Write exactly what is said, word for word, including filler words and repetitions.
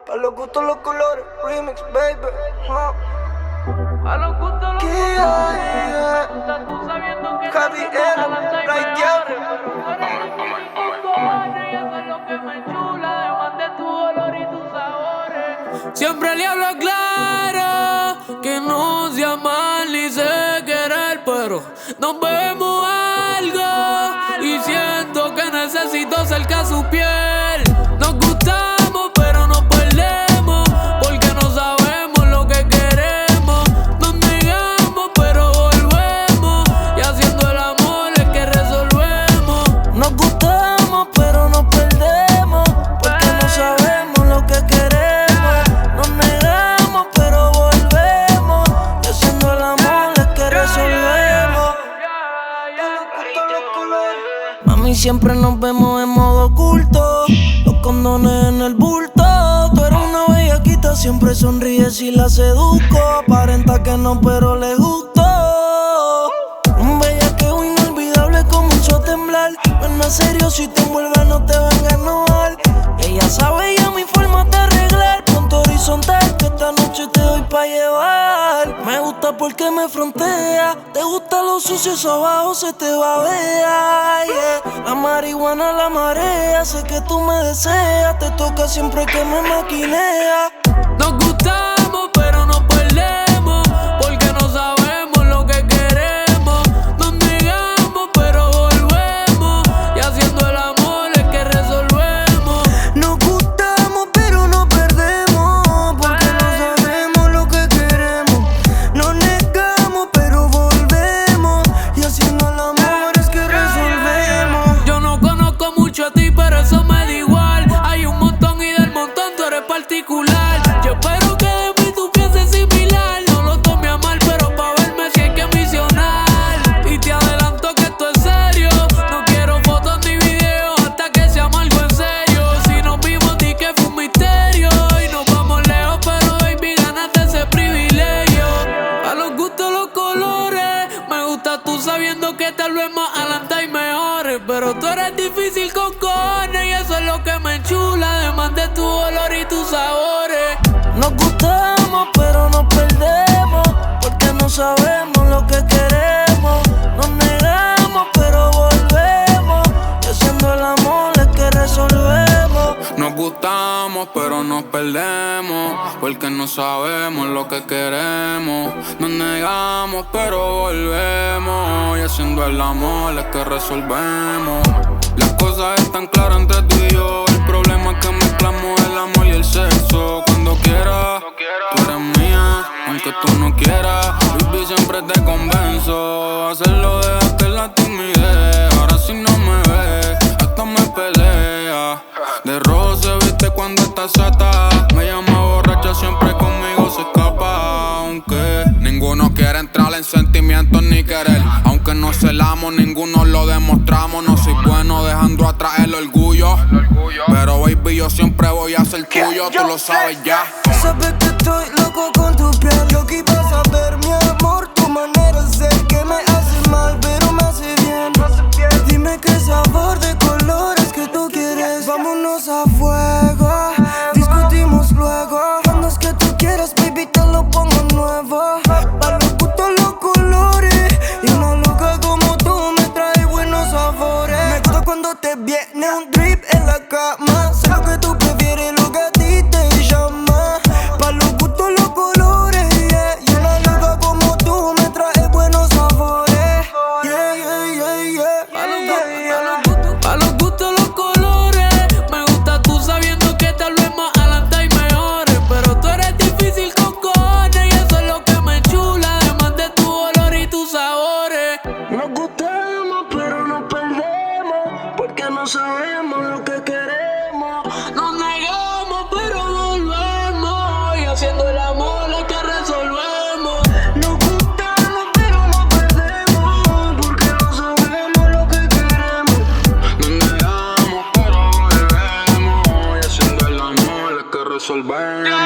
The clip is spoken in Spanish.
Pa' los gustos, los colores, remix, baby. Uh. A los gustos, los colores. Yeah, Estás tú sabiendo que Javi te Eno, gusta la right taima, there. pero tú eres difícil con cojones, y eso es lo que me enchula, además de tu olor y tus sabores. Siempre le hablo claro que no sea mal ni sé querer, pero nos vemos algo y siento que necesito cerca su piel. Nos gustamos pero nos perdemos porque no sabemos lo que queremos. Nos negamos pero volvemos y haciendo el amor es que resolvemos. Nos gustamos pero nos perdemos porque no sabemos lo que queremos. Nos negamos pero volvemos y haciendo el amor es que resolvemos. Mami, siempre nos vemos en modo oculto, los condones en el bulto. Tú eres una bellaquita, siempre sonríes y la seduzco. Aparenta que no, pero le gustó. Un bellaqueo inolvidable comenzó a temblar. No es serio, si te envuelve no te van a enojar. Ella sabe ya mi forma de arreglar. Ponte horizontal que esta noche te doy pa' llevar. Me gusta porque me frontea. Te gusta lo sucio, eso abajo se te va a ver, yeah. La marihuana, la marea. Sé que tú me deseas. Te toca siempre que me maquinea. Nos gustamos pero nos perdemos porque no sabemos lo que queremos. Nos negamos pero volvemos y haciendo el amor es que resolvemos. Nos gustamos pero nos perdemos porque no sabemos lo que queremos. Nos negamos pero volvemos y haciendo el amor es que resolvemos. Yo no conozco mucho a ti pero eso me da igual. Hay un montón y del montón tú eres particular. Yo espero que de mí tú pienses similar. No lo tome a mal pero pa' verme si hay que misionar. Y te adelanto que esto es serio. No quiero fotos ni videos hasta que seamos algo en serio. Si nos vimos di que fue un misterio y nos vamos lejos pero baby ganaste ese privilegio. A los gustos los colores. Me gusta tú sabiendo que tal vez más adelante hay mejores, pero tú eres difícil con cojones y eso es lo que me enchula, además de tu olor y tus sabores. Nos gustamos pero nos perdemos porque no sabemos lo que queremos. Nos negamos pero volvemos y haciendo el amor es que resolvemos. Nos gustamos pero nos perdemos porque no sabemos lo que queremos. Nos negamos pero volvemos y haciendo el amor es que resolvemos. Las cosas están claras entre tú y yo. El problema es que mezclamos el amor y el sexo. Cuando quieras, tú eres mía, aunque tú no quieras. Baby, siempre te convenzo. Hacerlo dejaste la timidez. Ahora si no me ves, hasta me pelea. De rojo se viste cuando está sata. Me llama borracha, siempre conmigo se escapa. Aunque ninguno quiere entrar en sentimientos ni querer. Aunque nos celamos, ninguno lo demostramos. No soy bueno dejando atrás el orgullo, pero baby, yo siempre voy a ser tuyo. Tú lo sabes ya. Sabes que estoy loco con tu piel. Lo que ibas a ver, mi amor, tu manera de ser que me hace mal, pero me hace bien. Dime qué sabor de colores que tú quieres. Vámonos a fuego, discutimos luego. Cuando es que tú quieras, baby, te lo pongo nuevo. Pa' los gustos, los colores. Y una loca como tú me trae buenos sabores. Me gusta cuando te viene un drip en la cama. Sé lo que tú prefieres, lo que a ti te llama. Pa' los gustos, los colores, yeah. Y una loca como tú me trae buenos sabores. Yeah, yeah, yeah, yeah. A los gustos, a los gustos, a los gustos los colores. Me gusta tú sabiendo que tal vez más adelante hay mejores, pero tú eres difícil con cojones y eso es lo que me enchula, además de tu olor y tus sabores. Nos gustamos pero nos perdemos porque no sabemos lo que queremos. Nos negamos pero volvemos y haciendo el amor es que resolvemos. Nos gustamos pero nos perdemos porque no sabemos lo que queremos. Nos negamos pero volvemos y haciendo el amor es que resolvemos.